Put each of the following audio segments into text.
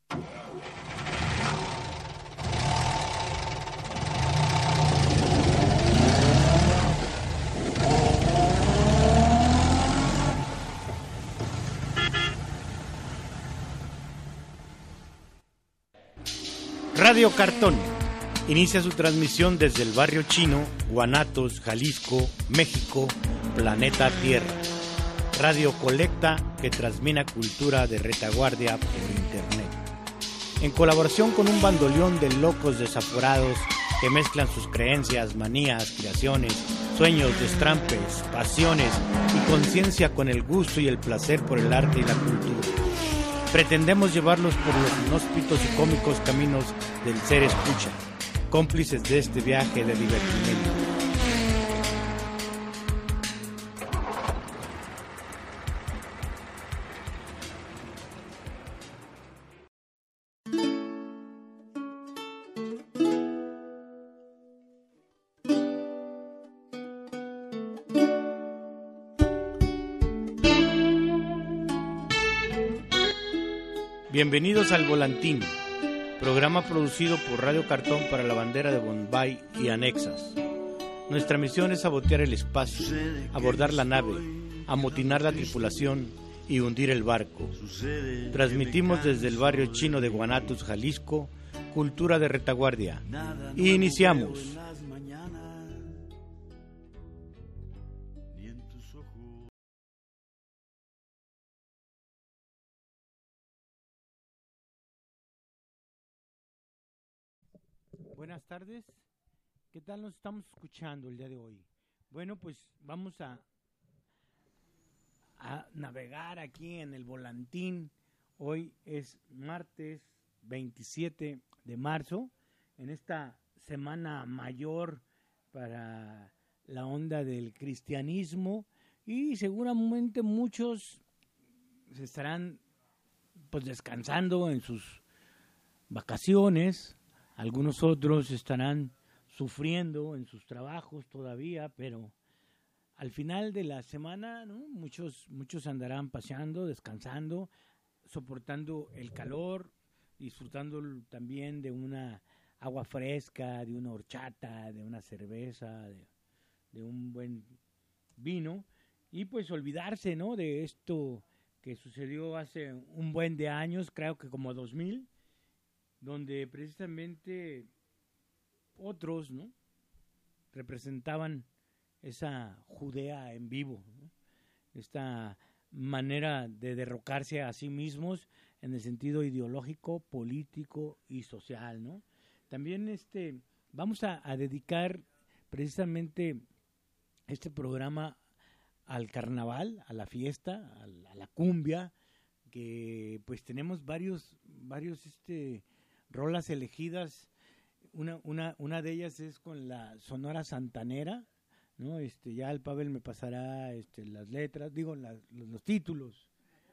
Radio Cartón inicia su transmisión desde el barrio chino, Guanatos, Jalisco, México, planeta Tierra. Radio colecta que transmite cultura de retaguardia por internet. En colaboración con un bandoleón de locos desaforados que mezclan sus creencias, manías, creaciones, sueños, destrampes, pasiones y conciencia con el gusto y el placer por el arte y la cultura. Pretendemos llevarlos por los inhóspitos y cómicos caminos del ser escucha, cómplices de este viaje de divertimento. Bienvenidos al Volantín, programa producido por Radio Cartón para la bandera de Bombay y anexas. Nuestra misión es sabotear el espacio, abordar la nave, amotinar la tripulación y hundir el barco. Transmitimos desde el barrio chino de Guanatos, Jalisco, cultura de retaguardia. Iniciamos. Buenas tardes, ¿qué tal nos estamos escuchando el día de hoy? Bueno, pues vamos a navegar aquí en el Volantín. Hoy es martes 27 de marzo, en esta semana mayor para la onda del cristianismo, y seguramente muchos se estarán pues descansando en sus vacaciones. Algunos otros estarán sufriendo en sus trabajos todavía, pero al final de la semana, ¿no? Muchos andarán paseando, descansando, soportando el calor, disfrutando también de una agua fresca, de una horchata, de una cerveza, de un buen vino, y pues olvidarse, ¿no?, de esto que sucedió hace un buen de años, creo que como 2000, donde precisamente otros, ¿no?, representaban esa Judea en vivo, ¿no?, esta manera de derrocarse a sí mismos en el sentido ideológico, político y social, ¿no? También vamos a dedicar precisamente este programa al carnaval, a la fiesta, a la cumbia, que pues tenemos varios rolas elegidas. Una de ellas es con la Sonora Santanera, ¿no? Ya el Pavel me pasará las letras, digo los títulos.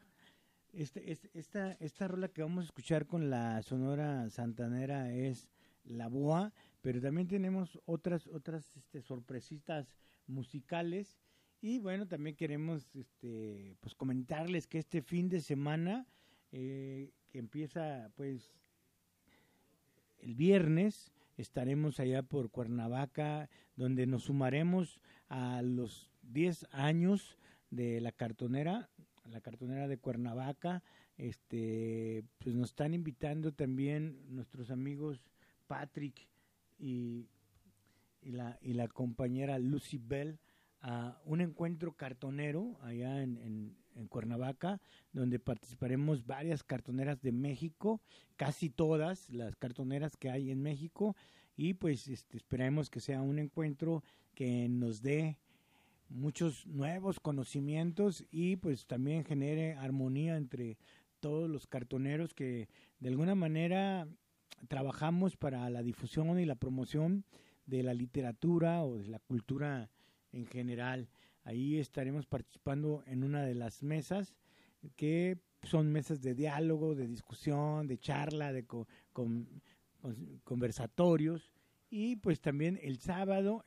Esta rola que vamos a escuchar con la Sonora Santanera es La Boa, pero también tenemos otras sorpresitas musicales. Y bueno, también queremos pues comentarles que este fin de semana que empieza pues el viernes, estaremos allá por Cuernavaca, donde nos sumaremos a los 10 años de la cartonera de Cuernavaca. Pues nos están invitando también nuestros amigos Patrick y la compañera Lucy Bell a un encuentro cartonero allá en Cuernavaca, donde participaremos varias cartoneras de México, casi todas las cartoneras que hay en México, y pues esperemos que sea un encuentro que nos dé muchos nuevos conocimientos y pues también genere armonía entre todos los cartoneros que de alguna manera trabajamos para la difusión y la promoción de la literatura o de la cultura en general. Ahí estaremos participando en una de las mesas que son mesas de diálogo, de discusión, de charla, de conversatorios. Y pues también el sábado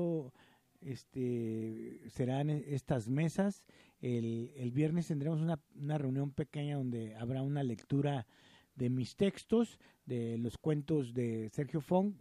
serán estas mesas. El viernes tendremos una reunión pequeña donde habrá una lectura mis textos, de los cuentos de Sergio Fong,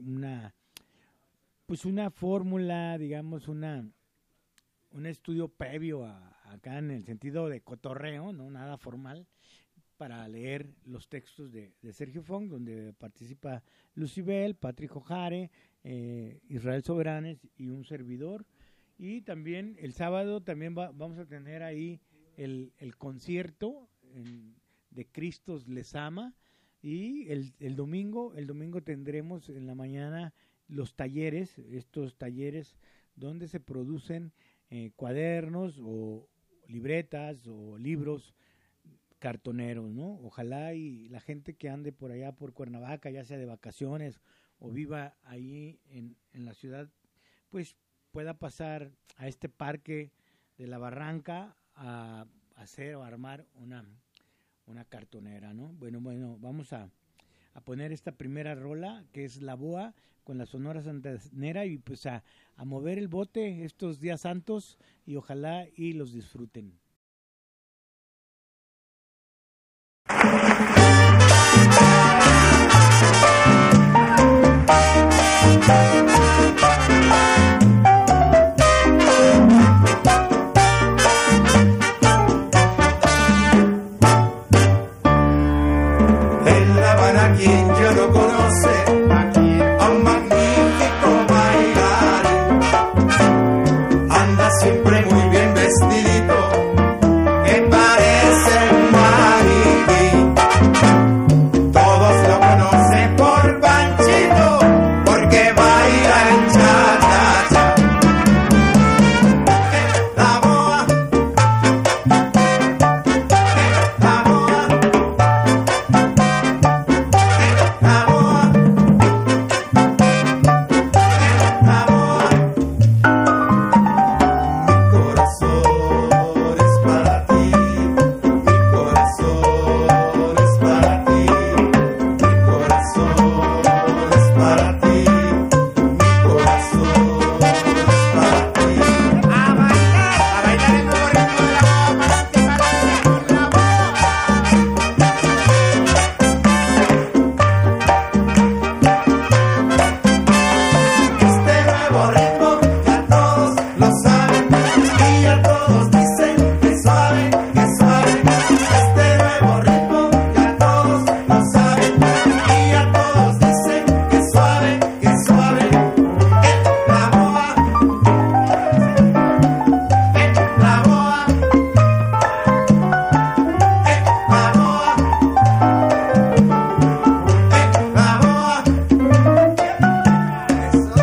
una fórmula, digamos, un estudio previo acá en el sentido de cotorreo, no nada formal, para leer los textos de Sergio Fong, donde participa Lucibel, Patrick Ojare, Israel Sobranes y un servidor. Y también el sábado también vamos a tener ahí el concierto de Cristos les ama, y el domingo tendremos en la mañana los talleres, estos talleres donde se producen cuadernos o libretas o libros cartoneros, ¿no? Ojalá y la gente que ande por allá por Cuernavaca, ya sea de vacaciones o viva ahí en la ciudad, pues pueda pasar a este parque de la Barranca a hacer o armar una cartonera, ¿no? Bueno, vamos a poner esta primera rola, que es La Boa, con la Sonora Santanera, y pues a mover el bote estos días santos, y ojalá y los disfruten. En La Habana, quien ya no conoce a un magnífico bailar, anda siempre muy bien vestidito, que parece un maniquí. Todos lo conocen por Panchito, porque baila en cha-cha-cha. La boa, la boa, la boa, la boa. Mi corazón es para ti, mi corazón es para ti, mi corazón es para ti, mi corazón es para ti. A bailar el nuevo ritmo de la boa, para ti, la Este nuevo ritmo ya todos lo saben y ya todos dicen que suave, que suave. Este nuevo ritmo ya todos lo saben y ya todos dicen que suave, que suave. La boa, la boa, la boa, la boa. Eso.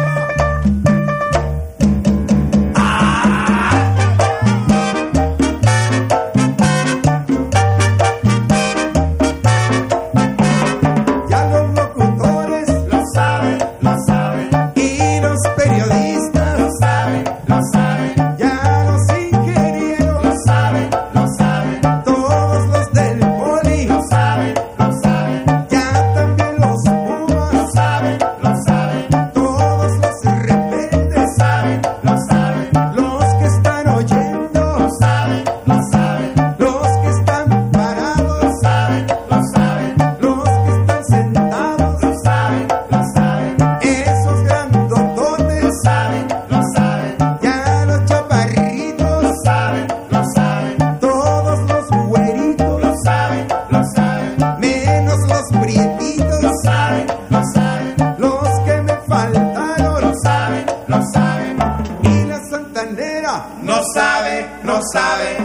Ya los locutores lo saben, y los periodistas lo saben, ya los ingenieros lo saben, todos los del poli lo saben, ya también los pumas lo saben, todos los rebeldes lo saben, los que están oyendo lo saben, los que están parados lo saben, los que están sentados lo saben, esos grandototes lo saben, ya los chaparritos lo saben, todos los güeritos lo saben, menos los prietitos lo saben, los que me faltaron lo saben, y la santanera no sabe, no sabe.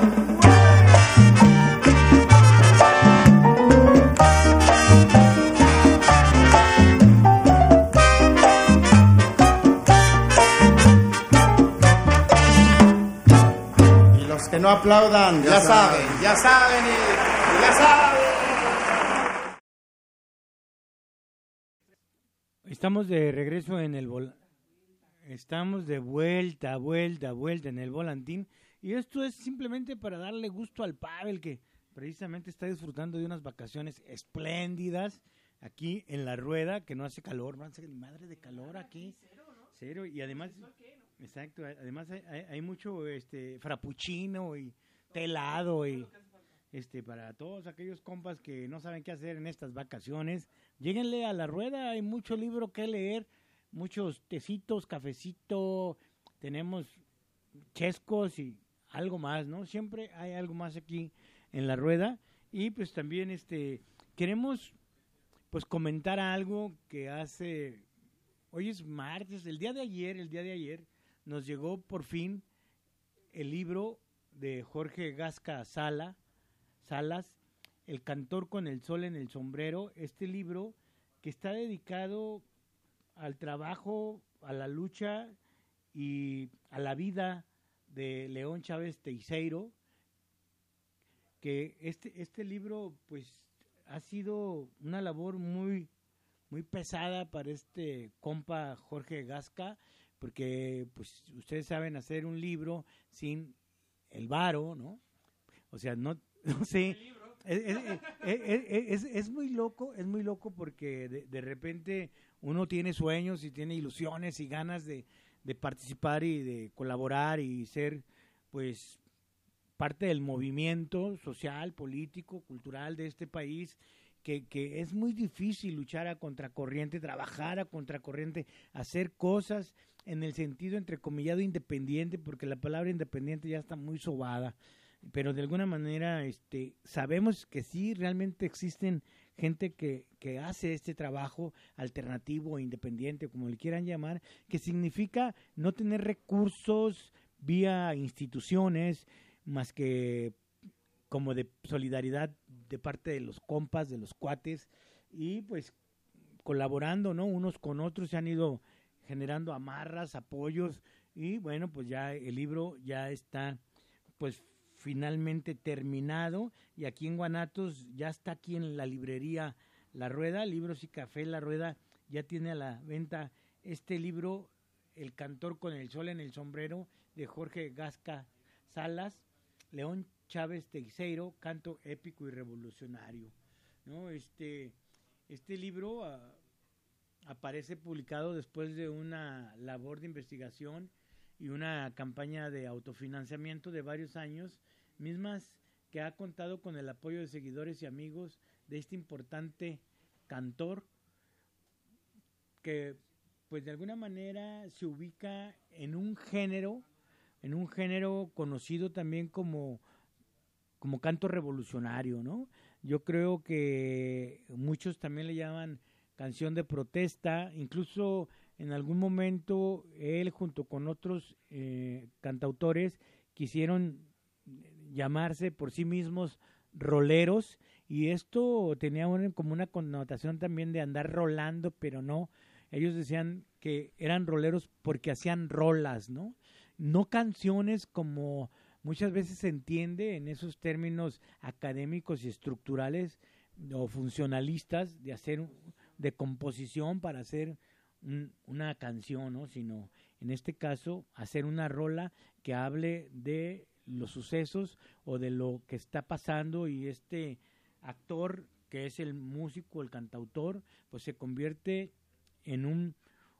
Y los que no aplaudan, ya saben y ya saben. Estamos de regreso en estamos de vuelta en el volantín, y esto es simplemente para darle gusto al Pavel, que precisamente está disfrutando de unas vacaciones espléndidas aquí en la rueda, que no hace calor, no hace ni madre de calor aquí, cero, y además, exacto, además hay mucho frappuccino y té helado y para todos aquellos compas que no saben qué hacer en estas vacaciones, lléguenle a la rueda, hay mucho libro que leer, muchos tecitos, cafecito, tenemos chescos y algo más, ¿no? Siempre hay algo más aquí en la rueda. Y pues también queremos pues comentar algo que hoy es martes, el día de ayer nos llegó por fin el libro de Jorge Gasca Salas, El cantor con el sol en el sombrero, este libro que está dedicado al trabajo, a la lucha y a la vida de León Chávez Teijeiro, que este libro pues ha sido una labor muy muy pesada para este compa Jorge Gasca, porque pues ustedes saben hacer un libro sin el varo, ¿no? O sea, no sé, es muy loco porque de repente uno tiene sueños y tiene ilusiones y ganas de participar y de colaborar y ser pues parte del movimiento social, político, cultural de este país, que es muy difícil luchar a contracorriente, trabajar a contracorriente, hacer cosas en el sentido entrecomillado independiente, porque la palabra independiente ya está muy sobada, pero de alguna manera sabemos que sí realmente existen gente que hace este trabajo alternativo o independiente, como le quieran llamar, que significa no tener recursos vía instituciones, más que como de solidaridad de parte de los compas, de los cuates, y pues colaborando, ¿no? Unos con otros se han ido generando amarras, apoyos, y bueno, pues ya el libro ya está pues finalmente terminado, y aquí en Guanatos ya está aquí en la librería La Rueda, Libros y Café La Rueda, ya tiene a la venta este libro, El cantor con el sol en el sombrero, de Jorge Gasca Salas, León Chávez Teijeiro, canto épico y revolucionario, ¿no? Este libro aparece publicado después de una labor de investigación y una campaña de autofinanciamiento de varios años, mismas que ha contado con el apoyo de seguidores y amigos de este importante cantor, que pues de alguna manera se ubica en un género conocido también como canto revolucionario, ¿no? Yo creo que muchos también le llaman canción de protesta, incluso en algún momento él junto con otros cantautores quisieron llamarse por sí mismos roleros, y esto tenía como una connotación también de andar rolando, pero no, ellos decían que eran roleros porque hacían rolas, ¿no? No canciones como muchas veces se entiende en esos términos académicos y estructurales o funcionalistas de composición para hacer una canción, ¿no? Sino en este caso hacer una rola que hable de los sucesos o de lo que está pasando, y este actor que es el músico, el cantautor, pues se convierte en un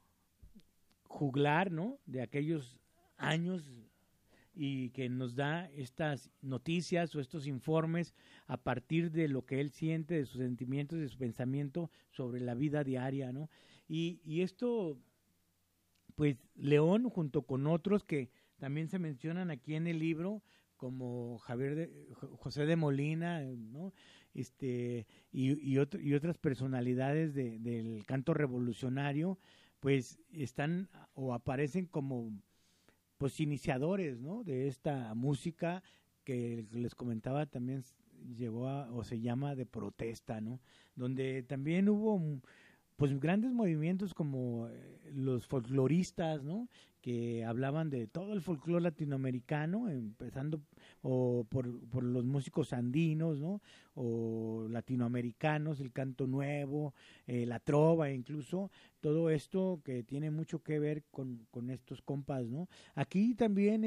juglar, ¿no? De aquellos años, y que nos da estas noticias o estos informes a partir de lo que él siente, de sus sentimientos, de su pensamiento sobre la vida diaria, ¿no? Y esto, pues León, junto con otros que también se mencionan aquí en el libro, como José de Molina, ¿no? Y otras personalidades del canto revolucionario, pues están o aparecen como pues iniciadores, ¿no? De esta música que les comentaba también o se llama de protesta, ¿no? Donde también hubo pues grandes movimientos como los folcloristas, ¿no? Que hablaban de todo el folclore latinoamericano, empezando por los músicos andinos, ¿no? O latinoamericanos, el canto nuevo, la trova, incluso todo esto que tiene mucho que ver con estos compas, ¿no? Aquí también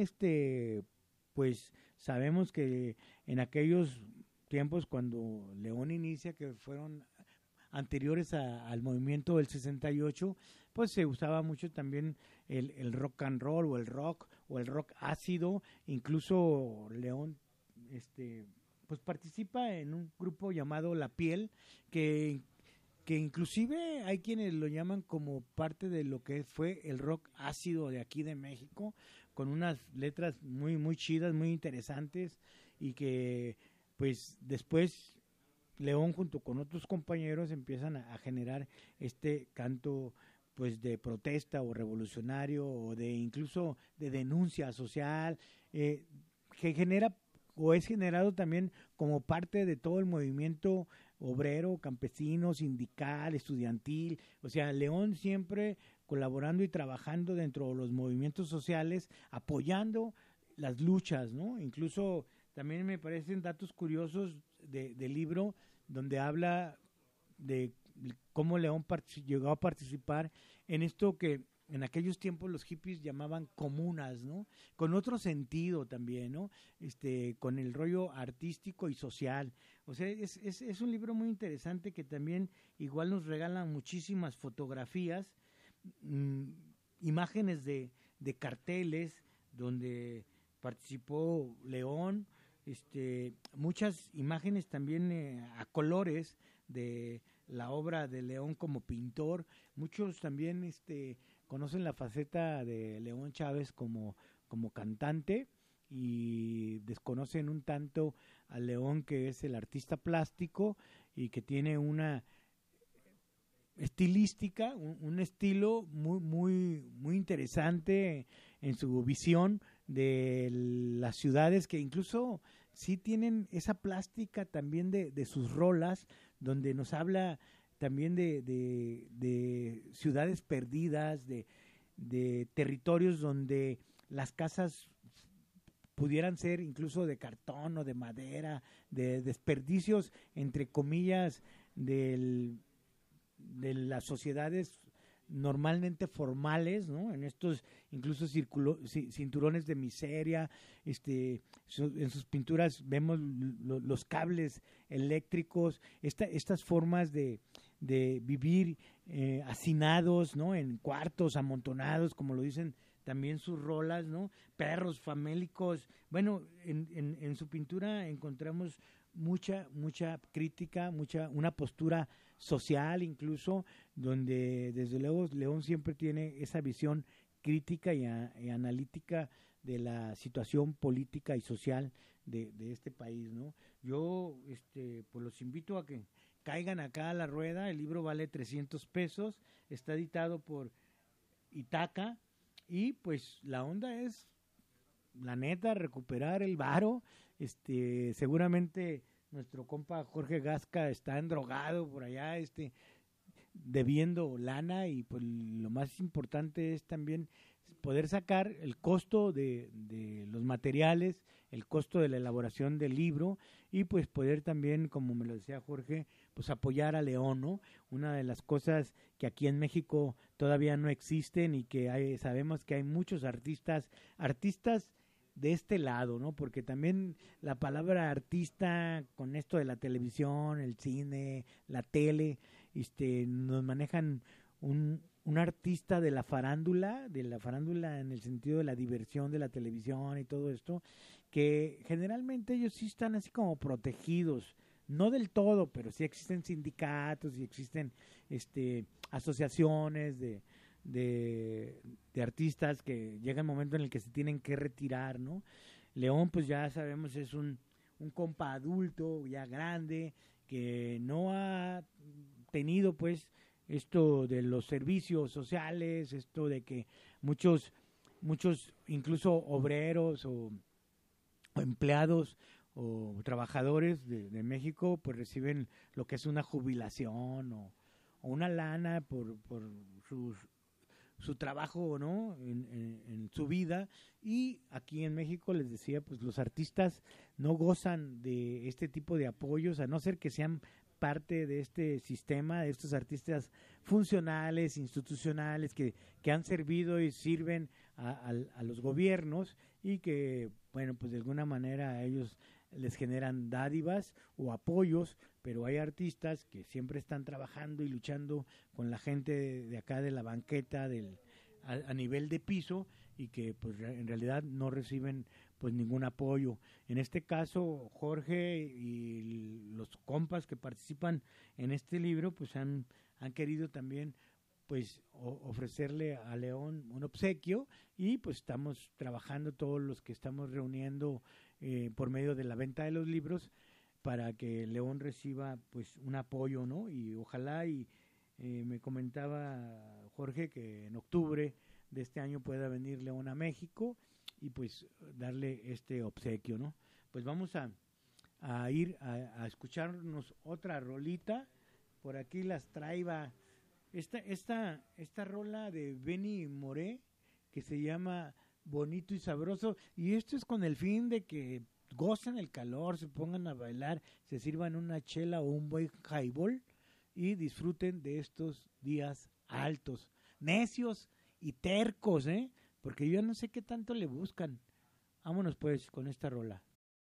pues sabemos que en aquellos tiempos cuando León inicia, que fueron anteriores al movimiento del 68, pues se usaba mucho también el rock and roll o el rock ácido. Incluso León pues participa en un grupo llamado La Piel, que inclusive hay quienes lo llaman como parte de lo que fue el rock ácido de aquí de México, con unas letras muy muy chidas, muy interesantes, y que pues después León junto con otros compañeros empiezan a generar este canto pues de protesta o revolucionario o de incluso de denuncia social, que genera o es generado también como parte de todo el movimiento obrero, campesino, sindical, estudiantil. O sea, León siempre colaborando y trabajando dentro de los movimientos sociales, apoyando las luchas, ¿no? Incluso también me parecen datos curiosos del libro donde habla de cómo León llegó a participar en esto que en aquellos tiempos los hippies llamaban comunas, ¿no? Con otro sentido también, ¿no? Con el rollo artístico y social. O sea, es un libro muy interesante que también igual nos regalan muchísimas fotografías, imágenes de carteles donde participó León, muchas imágenes también a colores de la obra de León como pintor. Muchos también conocen la faceta de León Chávez como cantante y desconocen un tanto a León, que es el artista plástico y que tiene una estilística, un estilo muy muy muy interesante en su visión de las ciudades, que incluso sí tienen esa plástica también de sus rolas, donde nos habla también de ciudades perdidas, de territorios donde las casas pudieran ser incluso de cartón o de madera, de desperdicios, entre comillas, de las sociedades normalmente formales, ¿no? En estos incluso cinturones de miseria, en sus pinturas vemos los cables eléctricos, estas formas de vivir hacinados, ¿no? En cuartos amontonados, como lo dicen también sus rolas, ¿no? Perros famélicos. Bueno, en su pintura encontramos mucha crítica, una postura social incluso, donde desde luego León siempre tiene esa visión crítica y analítica de la situación política y social de este país, ¿no? Yo pues los invito a que caigan acá a la rueda. El libro vale 300 pesos, está editado por Itaca, y pues la onda es, la neta, recuperar el varo. Seguramente nuestro compa Jorge Gasca está endrogado por allá, debiendo lana, y pues lo más importante es también poder sacar el costo de los materiales, el costo de la elaboración del libro, y pues poder también, como me lo decía Jorge, pues apoyar a León, ¿no? Una de las cosas que aquí en México todavía no existen, y que sabemos que hay muchos artistas de este lado, ¿no? Porque también la palabra artista, con esto de la televisión, el cine, la tele, nos manejan un artista de la farándula en el sentido de la diversión de la televisión y todo esto, que generalmente ellos sí están así como protegidos, no del todo, pero sí existen sindicatos y existen asociaciones de artistas que llega el momento en el que se tienen que retirar, ¿no? León, pues ya sabemos, es un compa adulto, ya grande, que no ha tenido pues esto de los servicios sociales, esto de que muchos incluso obreros o empleados o trabajadores de México pues reciben lo que es una jubilación o una lana por su trabajo, ¿no? En su vida. Y aquí en México, les decía, pues los artistas no gozan de este tipo de apoyos, a no ser que sean parte de este sistema, de estos artistas funcionales, institucionales, que han servido y sirven a los gobiernos, y que, bueno, pues de alguna manera a ellos les generan dádivas o apoyos, pero hay artistas que siempre están trabajando y luchando con la gente de acá de la banqueta, a nivel de piso, y que pues en realidad no reciben pues ningún apoyo. En este caso, Jorge y los compas que participan en este libro, pues han querido también pues ofrecerle a León un obsequio, y pues estamos trabajando todos los que estamos reuniendo por medio de la venta de los libros para que León reciba pues un apoyo, ¿no? Y ojalá me comentaba Jorge que en octubre de este año pueda venir León a México y pues darle este obsequio, ¿no? Pues vamos a ir a escucharnos otra rolita. Por aquí las traiba esta rola de Benny Moré, que se llama Bonito y Sabroso, y esto es con el fin de que gocen el calor, se pongan a bailar, se sirvan una chela o un buen highball y disfruten de estos días altos, necios y tercos, porque yo no sé qué tanto le buscan. Vámonos pues con esta rola.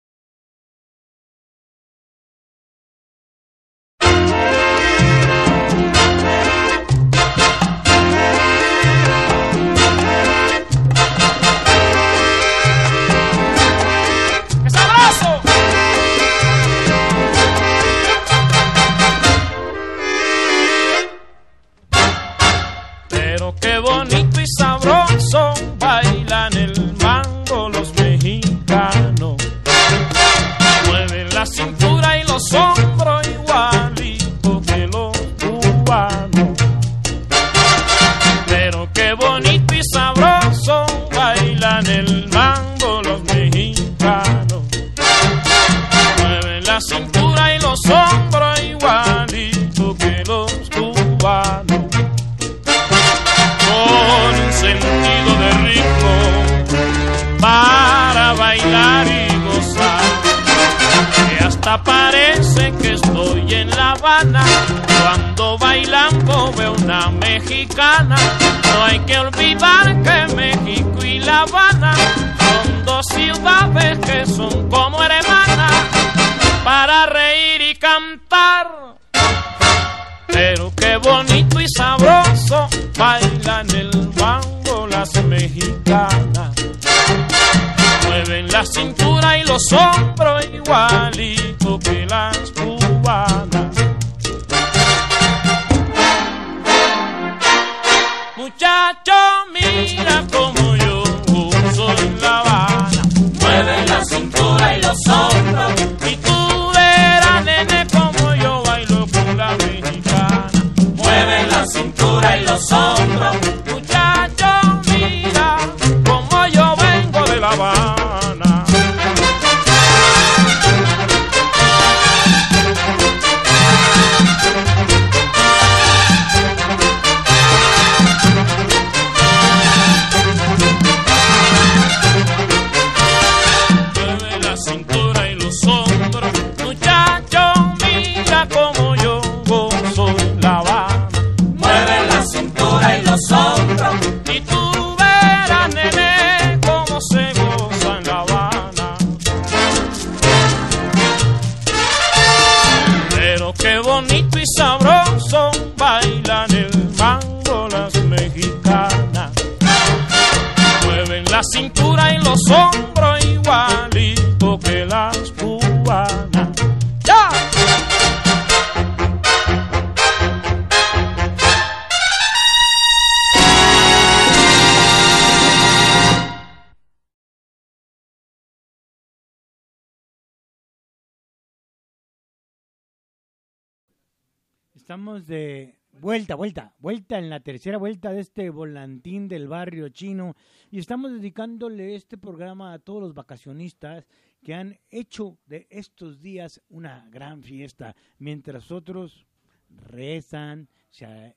Qué bonito y sabroso bailan el mambo los mexicanos. Mueven la cintura y los hombros igualito que los cubanos. Pero qué bonito y sabroso bailan el mambo los mexicanos. Mueven la cintura y los hombros igualito que los cubanos. Con un sentido de ritmo para bailar y gozar, que hasta parece que estoy en La Habana cuando bailando veo una mexicana. No hay que olvidar que México y La Habana son dos ciudades que son como hermanas para reír y cantar. Pero qué bonito y sabroso bailan el mambo las mexicanas. Mueven la cintura y los hombros igualito que las cubanas. Muchacho, mira como yo gozo en La Habana. Mueven la cintura y los hombros. Y tú verás, nene, como yo bailo con la mexicana. Mueven la cintura y los hombros. Muchacho, mira como yo vengo de La Habana. Mueve la cintura y los hombros. Muchacho, mira como yo gozo en La Habana. Mueven la cintura y los hombros. Y tú verás, nene, cómo se goza en La Habana. Pero qué bonito y sabroso bailan el mambo las mexicanas. Mueven la cintura y los hombros igualito que las cubanas. ¡Ya! Estamos de vuelta en la tercera vuelta de este volantín del barrio chino, y estamos dedicándole este programa a todos los vacacionistas que han hecho de estos días una gran fiesta, mientras otros rezan, se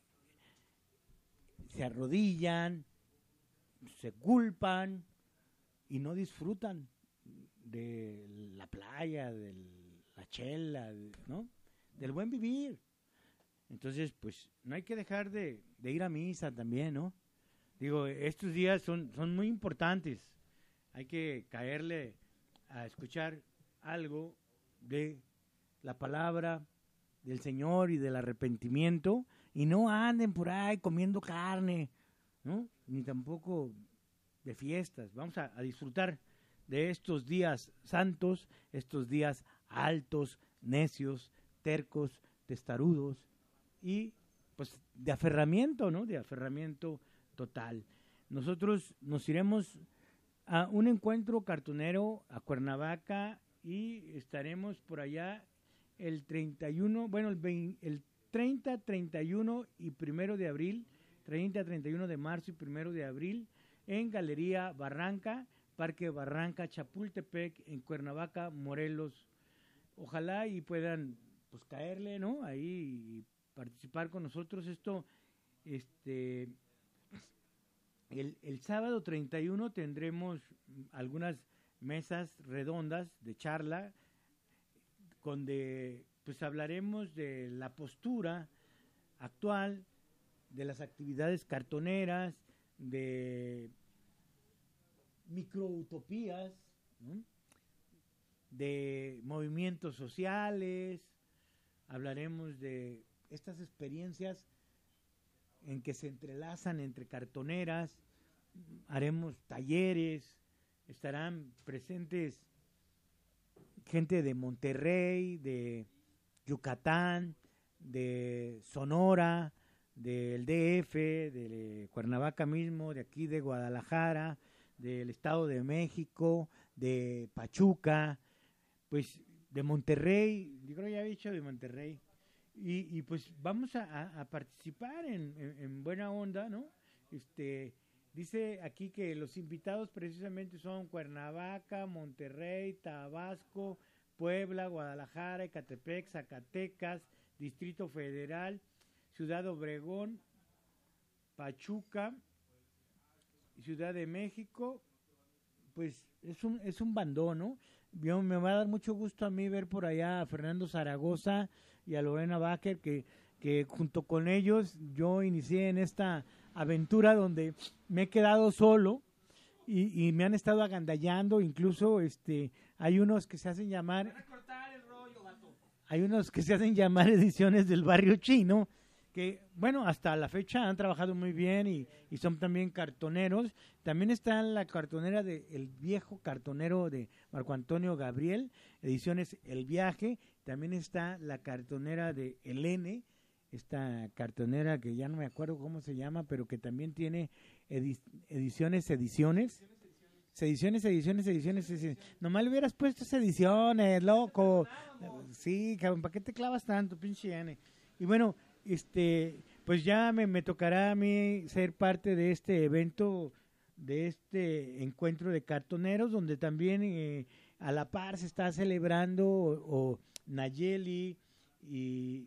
arrodillan, se culpan y no disfrutan de la playa, de la chela, ¿no? Del buen vivir. Entonces, pues, no hay que dejar de ir a misa también, ¿no? Digo, estos días son muy importantes. Hay que caerle a escuchar algo de la palabra del Señor y del arrepentimiento, y no anden por ahí comiendo carne, ¿no? Ni tampoco de fiestas. Vamos a disfrutar de estos días santos, estos días altos, necios, tercos, testarudos y pues de aferramiento, ¿no? De aferramiento total. Nosotros nos iremos a un encuentro cartonero a Cuernavaca y estaremos por allá el 31, bueno, el 30, 31 y 1 de abril, 30, 31 de marzo y 1 de abril en Galería Barranca, Parque Barranca, Chapultepec, en Cuernavaca, Morelos. Ojalá y puedan pues caerle, ¿no? Ahí y participar con nosotros. Esto, el sábado 31 tendremos algunas mesas redondas de charla, donde pues hablaremos de la postura actual, de las actividades cartoneras, de microutopías, ¿no? De movimientos sociales, hablaremos de estas experiencias en que se entrelazan entre cartoneras, haremos talleres, estarán presentes gente de Monterrey, de Yucatán, de Sonora, del DF, de Cuernavaca mismo, de aquí de Guadalajara, del Estado de México, de Pachuca, pues de Monterrey, yo creo que ya había dicho de Monterrey, y pues vamos a participar en buena onda, ¿no? Dice aquí que los invitados precisamente son Cuernavaca, Monterrey, Tabasco, Puebla, Guadalajara, Ecatepec, Zacatecas, Distrito Federal, Ciudad Obregón, Pachuca, Ciudad de México. Pues es un bandón, ¿no? Me va a dar mucho gusto a mí ver por allá a Fernando Zaragoza y a Lorena Bacher, que junto con ellos yo inicié en esta aventura donde me he quedado solo y me han estado agandallando. Incluso hay unos que se hacen llamar ediciones del Barrio Chino, que bueno, hasta la fecha han trabajado muy bien y son también cartoneros. También está la cartonera de El Viejo Cartonero de Marco Antonio Gabriel, ediciones El Viaje. También está la cartonera de Elene, esta cartonera que ya no me acuerdo cómo se llama, pero que también tiene ediciones. Nomás le hubieras puesto esas ediciones, loco. Sí, cabrón, ¿para qué te clavas tanto, pinche N? Y bueno, pues ya me tocará a mí ser parte de este evento, de este encuentro de cartoneros, donde también a la par se está celebrando o Nayeli y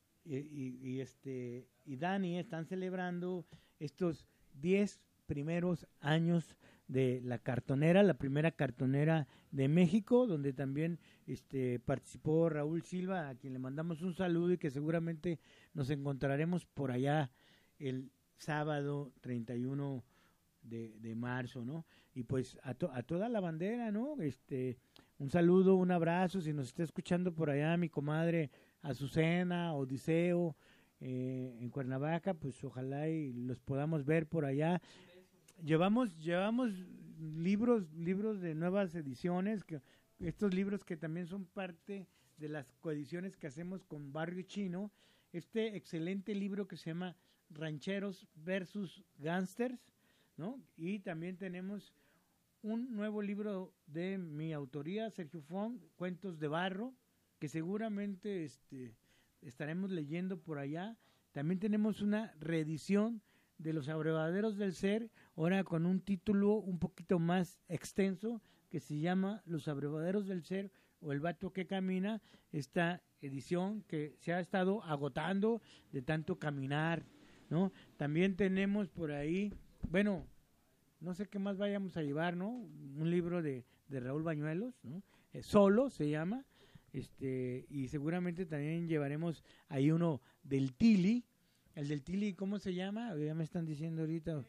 Dani están celebrando estos 10 primeros años de la cartonera, la primera cartonera de México, donde también participó Raúl Silva, a quien le mandamos un saludo y que seguramente nos encontraremos por allá el sábado 31 de marzo, ¿no? Y pues a toda la bandera, ¿no? Un saludo, un abrazo, si nos está escuchando por allá mi comadre Azucena, Odiseo, en Cuernavaca, pues ojalá y los podamos ver por allá. Llevamos libros de nuevas ediciones, estos libros que también son parte de las coediciones que hacemos con Barrio Chino. Este excelente libro que se llama Rancheros versus Gangsters, ¿no? Y también tenemos un nuevo libro de mi autoría, Sergio Fong, Cuentos de Barro, que seguramente estaremos leyendo por allá. También tenemos una reedición de Los Abrevaderos del Ser, ahora con un título un poquito más extenso, que se llama Los Abrevaderos del Ser o El Vato que Camina. Esta edición que se ha estado agotando de tanto caminar, ¿no? También tenemos por ahí, bueno, no sé qué más vayamos a llevar, ¿no? Un libro de Raúl Bañuelos, ¿no? Solo se llama, y seguramente también llevaremos ahí uno del Tili. El del Tili, ¿cómo se llama? Ya me están diciendo ahorita.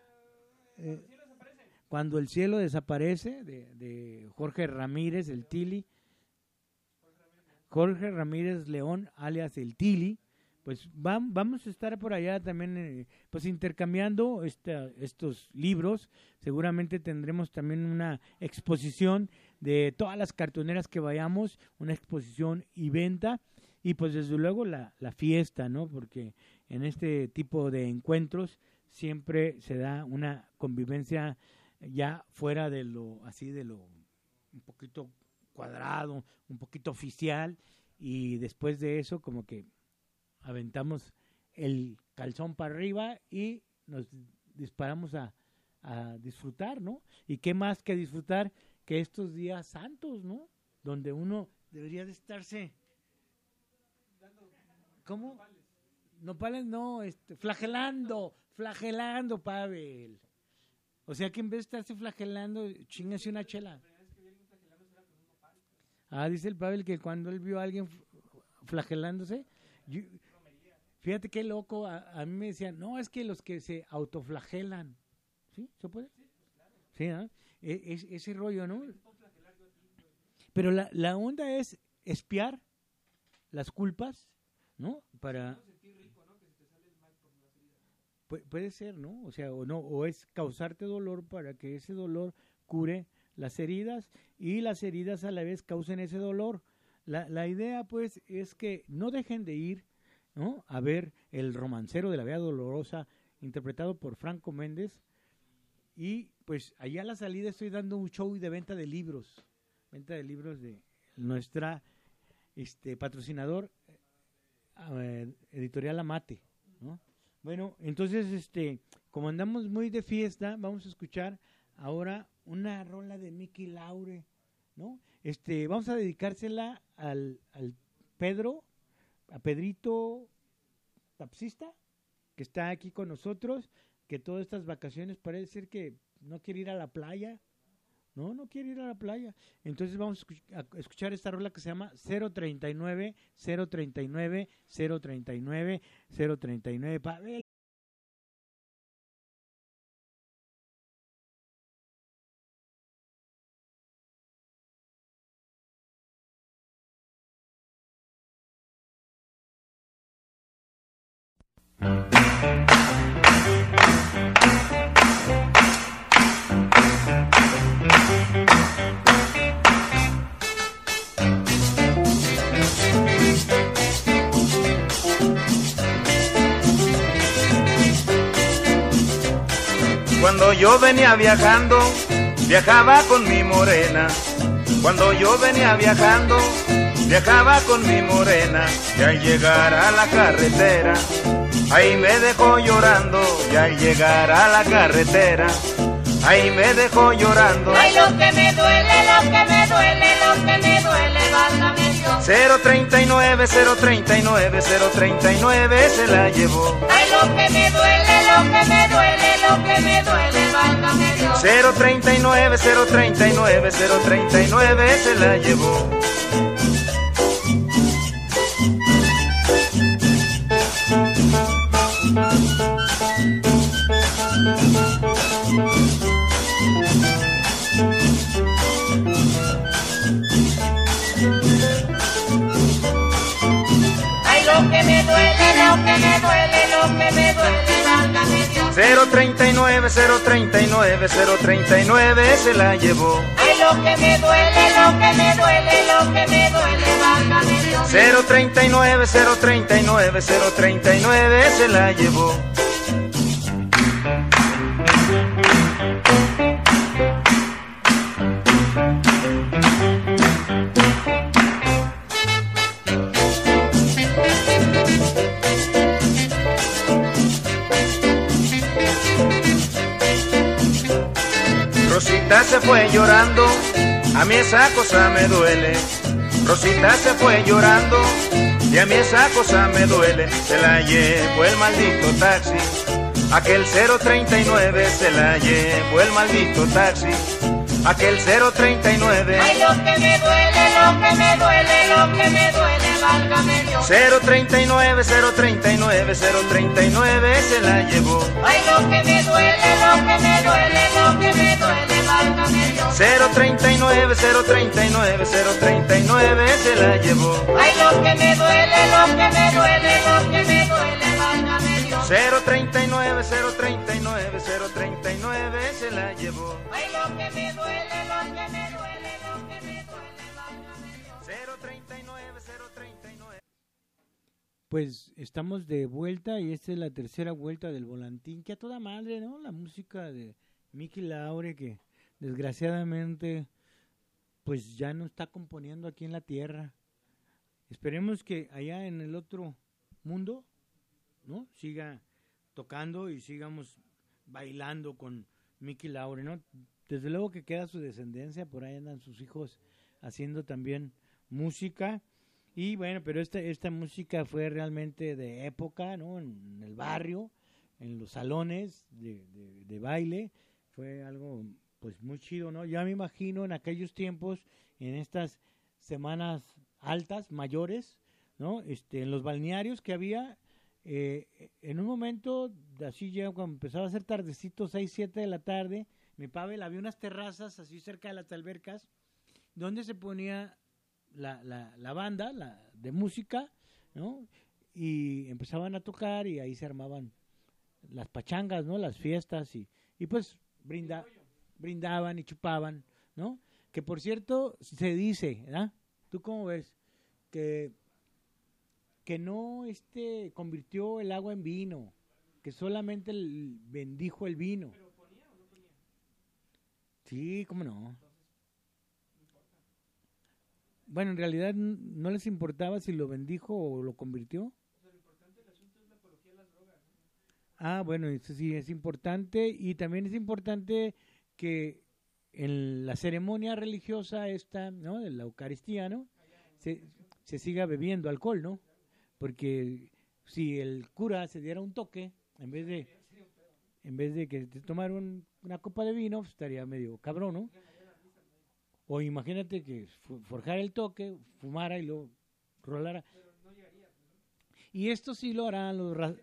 Cuando el cielo desaparece, de Jorge Ramírez, el Tili. Jorge Ramírez León, alias el Tili. pues vamos a estar por allá también, pues intercambiando estos libros. Seguramente tendremos también una exposición de todas las cartoneras que vayamos, una exposición y venta, y pues desde luego la fiesta, ¿no? Porque en este tipo de encuentros siempre se da una convivencia ya fuera de lo un poquito cuadrado, un poquito oficial, y después de eso como que aventamos el calzón para arriba y nos disparamos a disfrutar, ¿no? Y qué más que disfrutar que estos días santos, ¿no? Donde uno debería de estarse, ¿cómo? Nopales no, flagelando, Pavel. O sea que en vez de estarse flagelando, chíngase una chela. Dice el Pavel que cuando él vio a alguien flagelándose, fíjate qué loco, a mí me decían, no, es que los que se autoflagelan, ¿sí? ¿Se puede? Sí, ¿no? Ese rollo, ¿no? Pero la onda es espiar las culpas, ¿no? Para... Puede ser, ¿no? O sea, o es causarte dolor para que ese dolor cure las heridas y las heridas a la vez causen ese dolor. La idea, pues, es que no dejen de ir, ¿no? A ver El romancero de la Vía Dolorosa, interpretado por Franco Méndez. Y, pues, allá a la salida estoy dando un show de venta de libros de nuestra patrocinador, Editorial Amate, ¿no? Bueno, entonces, como andamos muy de fiesta, vamos a escuchar ahora una rola de Mickey Laure, ¿no? Vamos a dedicársela al a Pedrito Tapsista, que está aquí con nosotros, que todas estas vacaciones parece ser que no quiere ir a la playa, no quiere ir a la playa. Entonces vamos a escuchar esta rola que se llama 039, 039, 039, 039, Pavel. Cuando yo venía viajando, viajaba con mi morena. Cuando yo venía viajando, viajaba con mi morena. Y al llegar a la carretera, ahí me dejó llorando. Y al llegar a la carretera, ahí me dejó llorando. Ay, lo que me duele, lo que me duele, lo que me duele, válgame Dios. 039, 039, 039 se la llevó. Ay, lo que me duele, lo que me duele, lo que me duele, válgame Dios. 039, 039, 039 se la llevó. Ay, lo que me duele, lo que me duele, lo que me duele, válgame Dios. 039, 039, 039 se la llevó. Ay, lo que me duele, lo que me duele, lo que me duele, válgame Dios. 039, 039, 039 se la llevó. Rosita se fue llorando, a mí esa cosa me duele. Rosita se fue llorando, y a mí esa cosa me duele. Se la llevó el maldito taxi, aquel 039 se la llevó el maldito taxi, aquel 039. Ay, lo que me duele, lo que me duele, lo que me duele, válgame Dios. 039, 039, 039 se la llevó. Ay, lo que me duele, lo que me duele, lo que me duele, válgame Dios. válgame Dios. 039, 039, 039 se la llevó. Ay, lo que me duele, lo que me duele, lo que me duele, válgame Dios. 039, 039, 039 se la llevó. Ay, lo que me duele, lo que me duele, lo que me duele, válgame Dios. 039, 039. Pues estamos de vuelta y esta es la tercera vuelta del volantín, que a toda madre, ¿no? La música de Mickey Laure, que desgraciadamente pues ya no está componiendo aquí en la tierra. Esperemos que allá en el otro mundo, ¿no? Siga tocando y sigamos bailando con Mickey Laure, ¿no? Desde luego que queda su descendencia, por ahí andan sus hijos haciendo también música. Y bueno, pero esta música fue realmente de época, ¿no? En el barrio, en los salones de baile, fue algo pues muy chido, ¿no? Yo me imagino en aquellos tiempos, en estas semanas altas, mayores, ¿no? En los balnearios que había, en un momento, así ya cuando empezaba a ser tardecito, 6, 7 de la tarde, mi Pavel, había unas terrazas así cerca de las albercas, donde se ponía la banda de música, ¿no? Y empezaban a tocar y ahí se armaban las pachangas, ¿no? Las fiestas y pues brindaban y chupaban, ¿no? Que por cierto se dice, ¿verdad? ¿Tú cómo ves? Que no convirtió el agua en vino, que solamente bendijo el vino. ¿Pero ponía o no ponía? Sí, ¿cómo no? Bueno, en realidad no les importaba si lo bendijo o lo convirtió. O sea, lo importante del asunto es la apología de las drogas, ¿no? Ah, bueno, eso sí es importante, y también es importante que en la ceremonia religiosa esta, ¿no? De la Eucaristía, ¿no? Se siga bebiendo alcohol, ¿no? Porque si el cura se diera un toque, en vez de que te tomara una copa de vino, pues estaría medio cabrón, ¿no? O imagínate que forjara el toque, fumara y lo rolara. Pero no llegaría, ¿no? Y esto sí lo harán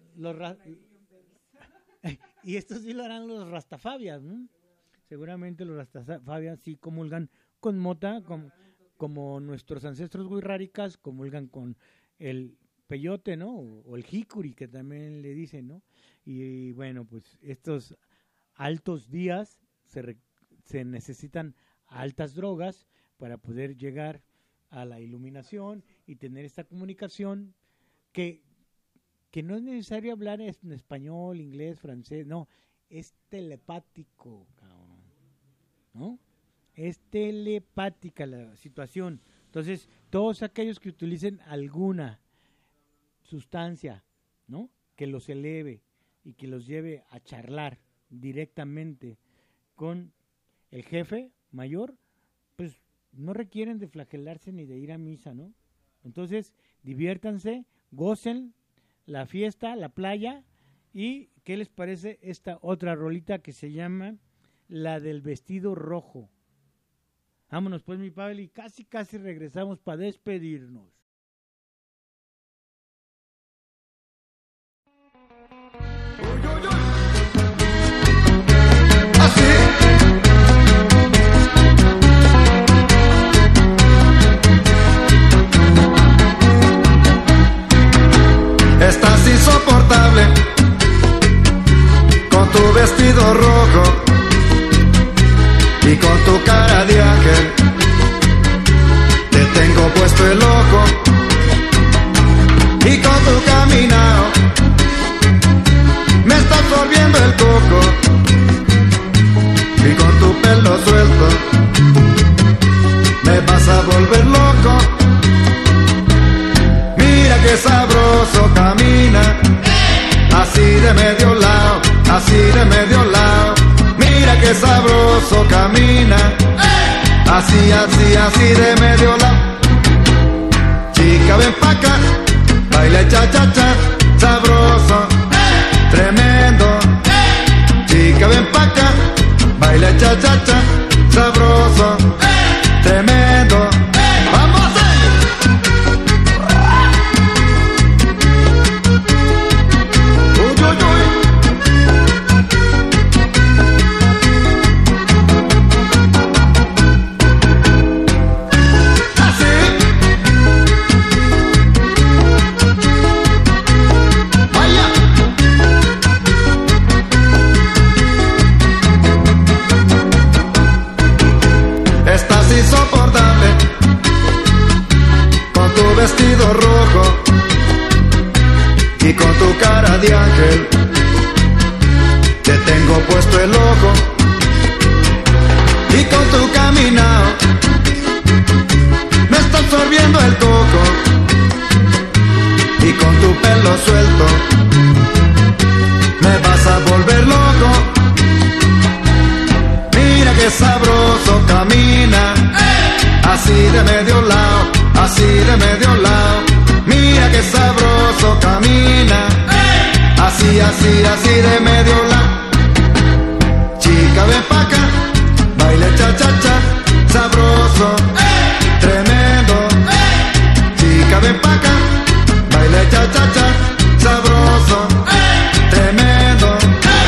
y esto sí lo harán los rastafabias, ¿no? Seguramente los rastafabias sí comulgan con mota, como nuestros ancestros huirráricas comulgan con el peyote, ¿no? O el jicuri, que también le dicen, ¿no? Y bueno, pues estos altos días se necesitan altas drogas para poder llegar a la iluminación y tener esta comunicación que no es necesario hablar en español, inglés, francés, no, es telepático, cabrón, ¿no? Es telepática la situación. Entonces, todos aquellos que utilicen alguna sustancia, ¿no? Que los eleve y que los lleve a charlar directamente con el jefe mayor, pues no requieren de flagelarse ni de ir a misa, ¿no? Entonces, diviértanse, gocen la fiesta, la playa, y ¿qué les parece esta otra rolita que se llama La del Vestido Rojo? Vámonos pues, mi Pavel, y casi regresamos para despedirnos. Estás insoportable con tu vestido rojo y con tu cara de ángel. Te tengo puesto el ojo y con tu caminado me estás volviendo el coco, y con tu pelo suelto me vas a volver loco. Mira qué sabroso camina, así de medio lado, así de medio lado. Mira qué sabroso camina, así, así, así de medio lado. Chica, ven pa' acá, baila cha-cha-cha, sabroso, tremendo. Chica, ven pa' acá, baila cha-cha-cha, sabroso, tremendo. ¡Vamos! tu cara de ángel te tengo puesto el ojo, y con tu caminado me está absorbiendo el coco, y con tu pelo suelto me vas a volver loco. Mira qué sabroso camina, así de medio lado, así de medio lado. Mira qué sabroso camina, así, así, así de medio lado. Chica, ven pa' acá, baile cha-cha-cha, sabroso, tremendo. Chica, ven pa' acá, baile cha-cha-cha, sabroso, tremendo.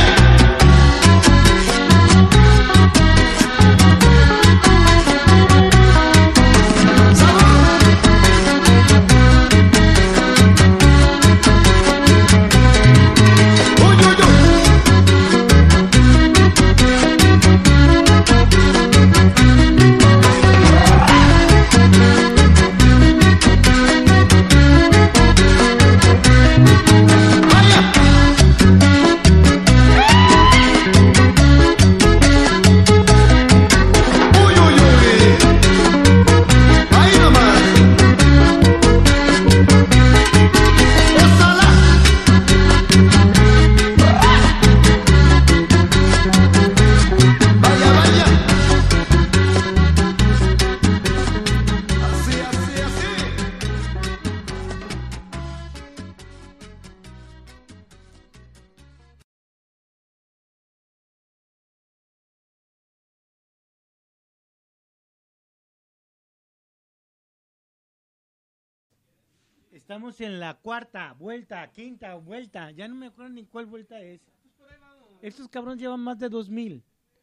Estamos en la cuarta vuelta, quinta vuelta, ya no me acuerdo ni cuál vuelta es. Estos cabrones llevan más de 2000.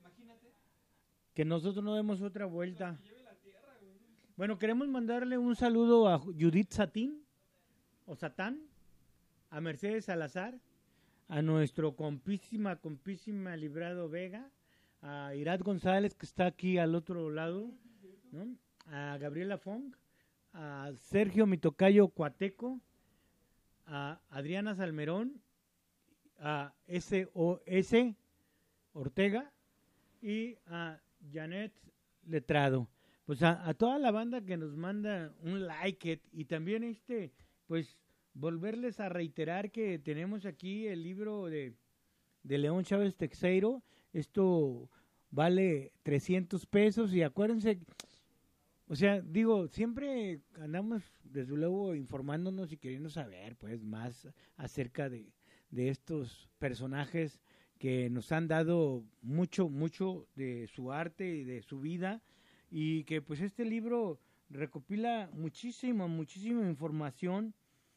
Que nosotros no demos otra vuelta. Bueno, queremos mandarle un saludo a Judith Satín, o Satán, a Mercedes Salazar, a nuestro compísima Librado Vega, a Irat González, que está aquí al otro lado, ¿no? A Gabriela Fong, a Sergio Mitocayo Cuateco, a Adriana Salmerón, a S.O.S. Ortega y a Janet Letrado. Pues a toda la banda que nos manda un like y también pues volverles a reiterar que tenemos aquí el libro de León Chávez Texeiro. Esto vale 300 pesos y acuérdense, o sea, digo, siempre andamos desde luego informándonos y queriendo saber pues más acerca de estos personajes que nos han dado mucho de su arte y de su vida, y que pues este libro recopila muchísima información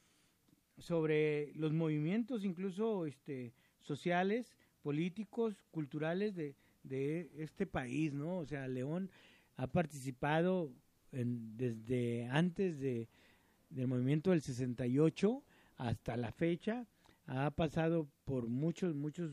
sobre los movimientos incluso sociales, políticos, culturales de este país, ¿no? O sea, León ha participado desde antes del movimiento del 68 hasta la fecha, ha pasado por muchos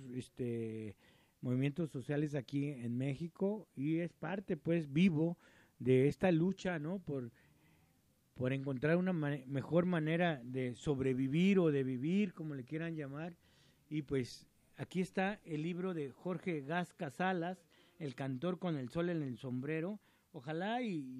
movimientos sociales aquí en México y es parte pues vivo de esta lucha, ¿no? Por encontrar una mejor manera de sobrevivir o de vivir, como le quieran llamar. Y pues aquí está el libro de Jorge Gasca Salas, El cantor con el sol en el sombrero. Ojalá y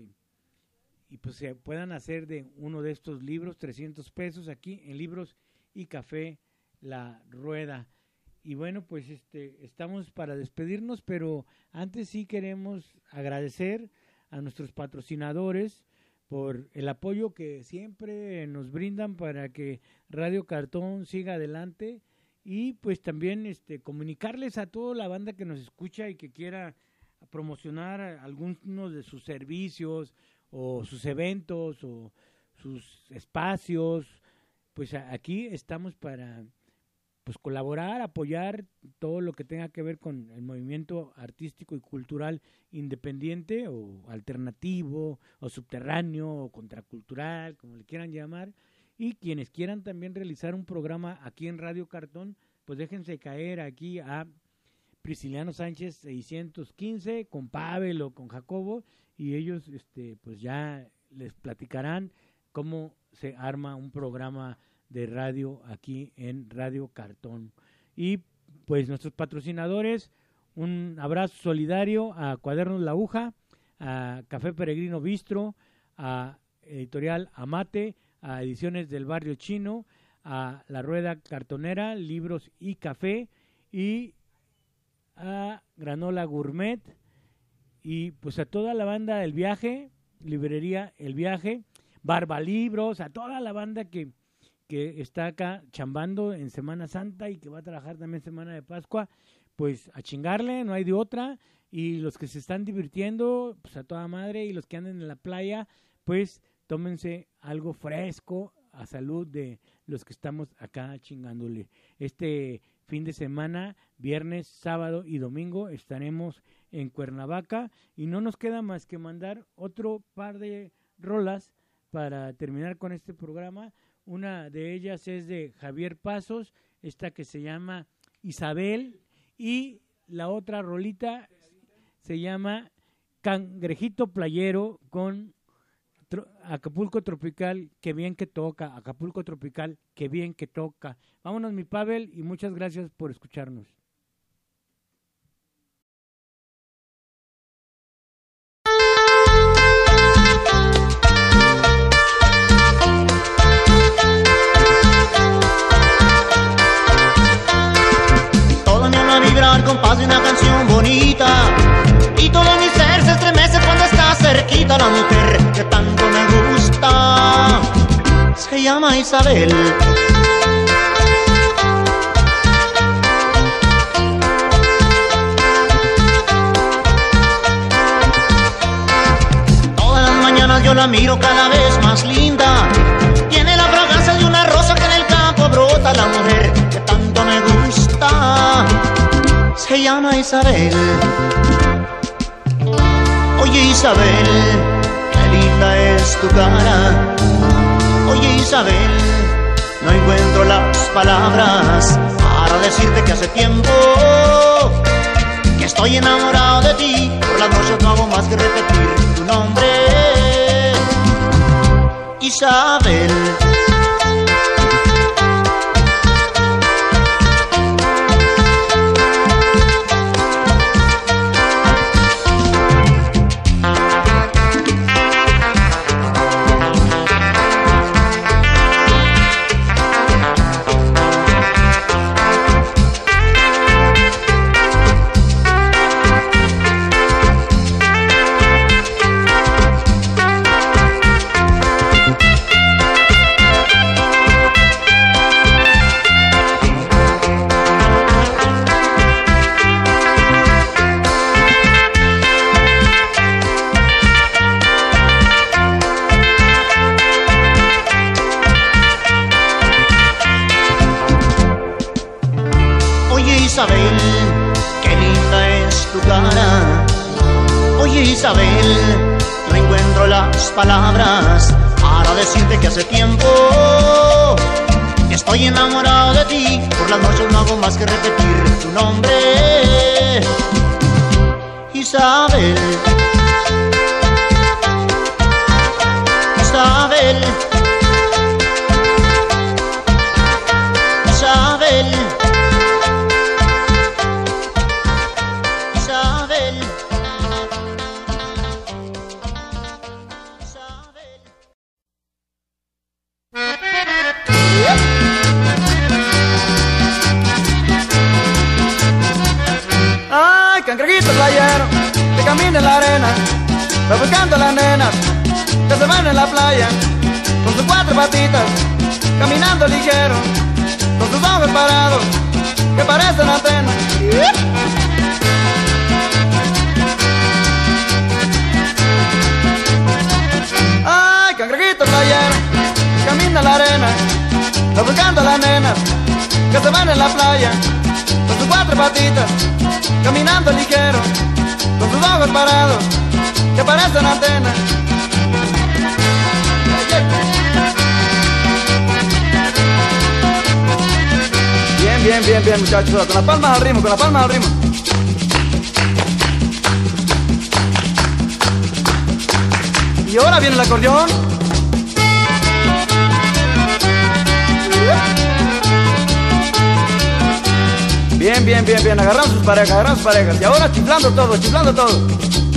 pues se puedan hacer de uno de estos libros, 300 pesos aquí en Libros y Café La Rueda. Y bueno, pues estamos para despedirnos, pero antes sí queremos agradecer a nuestros patrocinadores por el apoyo que siempre nos brindan para que Radio Cartón siga adelante, y pues también comunicarles a toda la banda que nos escucha y que quiera promocionar algunos de sus servicios o sus eventos o sus espacios. Pues aquí estamos para pues colaborar, apoyar todo lo que tenga que ver con el movimiento artístico y cultural independiente o alternativo o subterráneo o contracultural, como le quieran llamar. Y quienes quieran también realizar un programa aquí en Radio Cartón, pues déjense caer aquí a Prisciliano Sánchez 615 con Pavel o con Jacobo, y ellos pues ya les platicarán cómo se arma un programa de radio aquí en Radio Cartón. Y pues nuestros patrocinadores, un abrazo solidario a Cuadernos La Aguja, a Café Peregrino Bistro, a Editorial Amate, a Ediciones del Barrio Chino, a La Rueda Cartonera, Libros y Café, y a Granola Gourmet, y pues a toda la banda del Viaje, Librería El Viaje, Barba Libros, a toda la banda que está acá chambando en Semana Santa y que va a trabajar también Semana de Pascua, pues a chingarle, no hay de otra. Y los que se están divirtiendo, pues a toda madre, y los que andan en la playa, pues tómense algo fresco a salud de los que estamos acá chingándole. Este fin de semana, viernes, sábado y domingo, estaremos en Cuernavaca y no nos queda más que mandar otro par de rolas para terminar con este programa. Una de ellas es de Javier Pasos, esta que se llama Isabel, y la otra rolita se llama Cangrejito Playero con Acapulco Tropical, qué bien que toca. Acapulco Tropical, qué bien que toca. Vámonos, mi Pavel, y muchas gracias por escucharnos. Todo me va a vibrar con paz de una canción bonita, y todo mi ser se estremece cuando está cerquita la mujer que tanto me gusta. Se llama Isabel. Todas las mañanas yo la miro cada vez más linda. Tiene la fragancia de una rosa que en el campo brota. La mujer que tanto me gusta se llama Isabel. Oye Isabel, qué linda es tu cara. Oye Isabel, no encuentro las palabras para decirte que hace tiempo que estoy enamorado de ti. Por las noches no hago más que repetir tu nombre, Isabel. Isabel, qué linda es tu cara. Oye Isabel, no encuentro las palabras para decirte que hace tiempo que estoy enamorado de ti. Por las noches no hago más que repetir tu nombre, Isabel. Isabel, Isabel. Ay, cangrejito playero, que camina en la arena, va buscando a las nenas que se van en la playa, con sus cuatro patitas, caminando ligero, con sus ojos parados, que parecen antenas. Ay, cangrejito playero, que camina en la arena, va buscando a las nenas que se van en la playa, con sus cuatro patitas, caminando ligero, con sus ojos parados, que parecen antenas. Bien, bien, bien, bien, muchachos, con las palmas al ritmo, con las palmas al ritmo. Y ahora viene el acordeón. Bien, bien, bien, bien. Agarramos sus parejas, agarramos sus parejas. Y ahora chiflando todo, chiflando todo.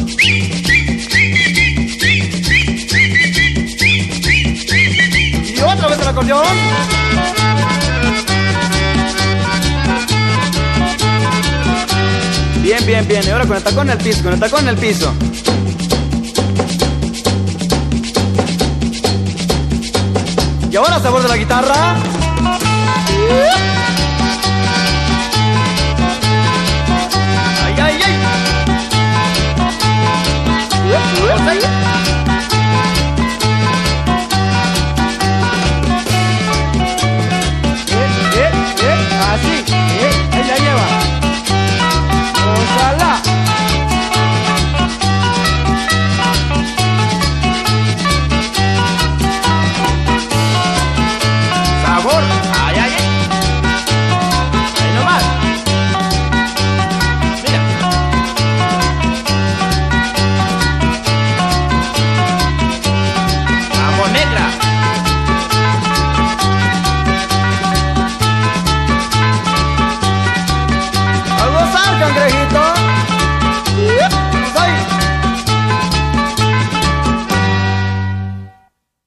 Y otra vez el acordeón. Bien, bien, bien. Y ahora con el tacón en el piso, con el tacón en el piso. Y ahora sabor de la guitarra.